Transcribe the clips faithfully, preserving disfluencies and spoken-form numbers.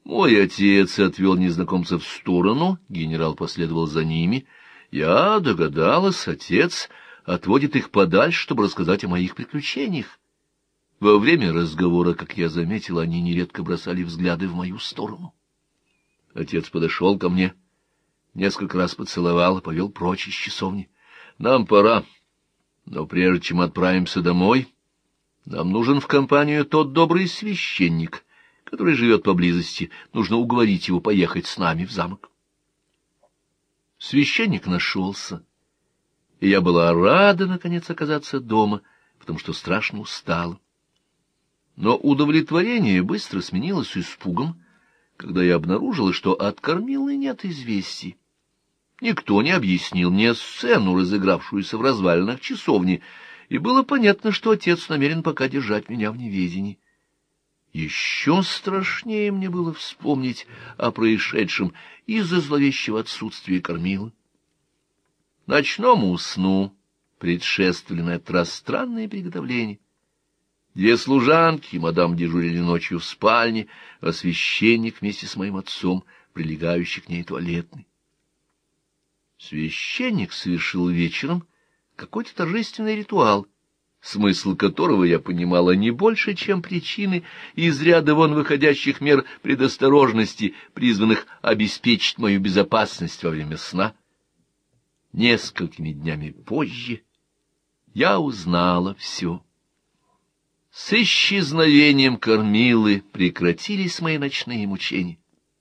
Мой отец отвел незнакомца в сторону, генерал последовал за ними. Я догадалась, отец отводит их подальше, чтобы рассказать о моих приключениях. Во время разговора, как я заметила, они нередко бросали взгляды в мою сторону. Отец подошел ко мне, несколько раз поцеловал и повел прочь из часовни. Нам пора, но прежде чем отправимся домой, нам нужен в компанию тот добрый священник, который живет поблизости. Нужно уговорить его поехать с нами в замок. Священник нашелся, и я была рада, наконец, оказаться дома, потому что страшно устала. Но удовлетворение быстро сменилось испугом, когда я обнаружила, что от кормилы нет известий. Никто не объяснил мне сцену, разыгравшуюся в развалинах часовни, и было понятно, что отец намерен пока держать меня в неведении. Еще страшнее мне было вспомнить о происшедшем из-за зловещего отсутствия кормилы. Ночному сну предшествовали на этот раз странные приготовления. Две служанки, мадам, дежурили ночью в спальне, а священник вместе с моим отцом, прилегающий к ней туалетный. Священник совершил вечером какой-то торжественный ритуал, смысл которого я понимала не больше, чем причины из ряда вон выходящих мер предосторожности, призванных обеспечить мою безопасность во время сна. Несколькими днями позже я узнала все. С исчезновением кормилы прекратились мои ночные мучения.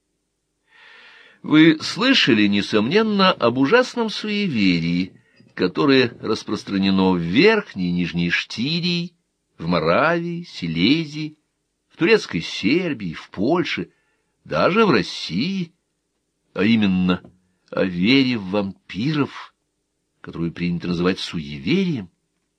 Вы слышали, несомненно, об ужасном суеверии, которое распространено в Верхней и Нижней Штирии, в Моравии, Силезии, в турецкой Сербии, в Польше, даже в России, а именно о вере в вампиров, которую принято называть суеверием.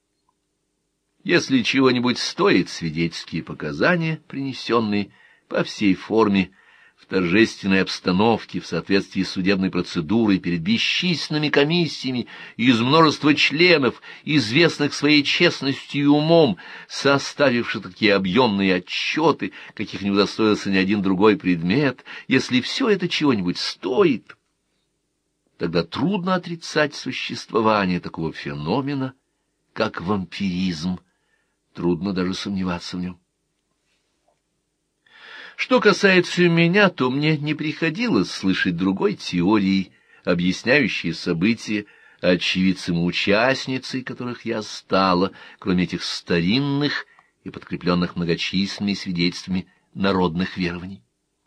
Если чего-нибудь стоит свидетельские показания, принесенные по всей форме, в торжественной обстановке, в соответствии с судебной процедурой, перед бесчисленными комиссиями из множества членов, известных своей честностью и умом, составивших такие объемные отчеты, каких не удостоился ни один другой предмет, если все это чего-нибудь стоит, тогда трудно отрицать существование такого феномена, как вампиризм. Трудно даже сомневаться в нем. Что касается меня, то мне не приходилось слышать другой теории, объясняющей события, очевидцем и участницей, которых я стала, кроме этих старинных и подкрепленных многочисленными свидетельствами народных верований.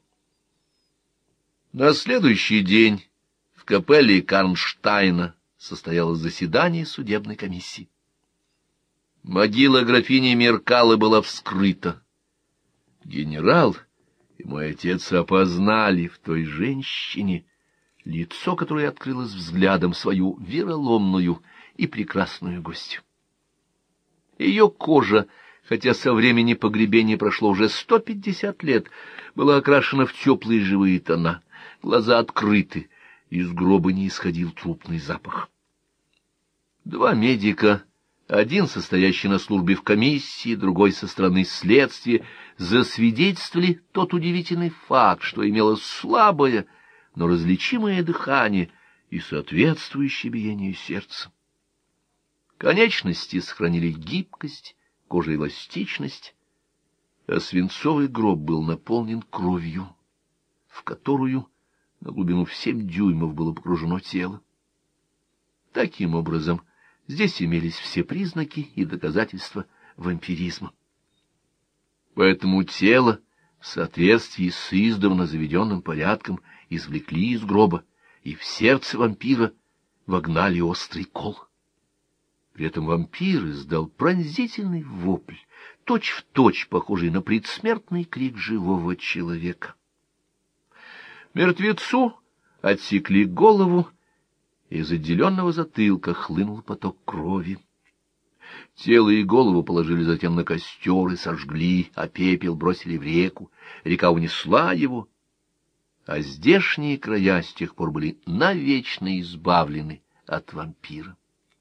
На следующий день в капелле Карнштайна состоялось заседание судебной комиссии. Могила графини Меркалы была вскрыта. Генерал и мой отец опознали в той женщине лицо, которое открылось взглядом свою вероломную и прекрасную гостью. Ее кожа, хотя со времени погребения прошло уже сто пятьдесят лет, была окрашена в теплые живые тона, глаза открыты, из гроба не исходил трупный запах. Два медика, один состоящий на службе в комиссии, другой со стороны следствия, засвидетельствовали тот удивительный факт, что имело слабое, но различимое дыхание и соответствующее биение сердца. Конечности сохранили гибкость, кожа эластичность, а свинцовый гроб был наполнен кровью, в которую на глубину в семь дюймов было погружено тело. Таким образом, здесь имелись все признаки и доказательства вампиризма. Поэтому тело, в соответствии с издавна заведенным порядком, извлекли из гроба, и в сердце вампира вогнали острый кол. При этом вампир издал пронзительный вопль, точь-в-точь похожий на предсмертный крик живого человека. Мертвецу отсекли голову, и из отделенного затылка хлынул поток крови. Тело и голову положили затем на костер и сожгли, а пепел бросили в реку. Река унесла его, а здешние края с тех пор были навечно избавлены от вампира.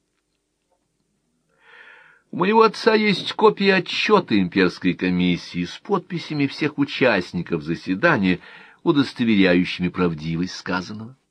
У моего отца есть копия отчета имперской комиссии с подписями всех участников заседания. удостоверяющими правдивость сказанного.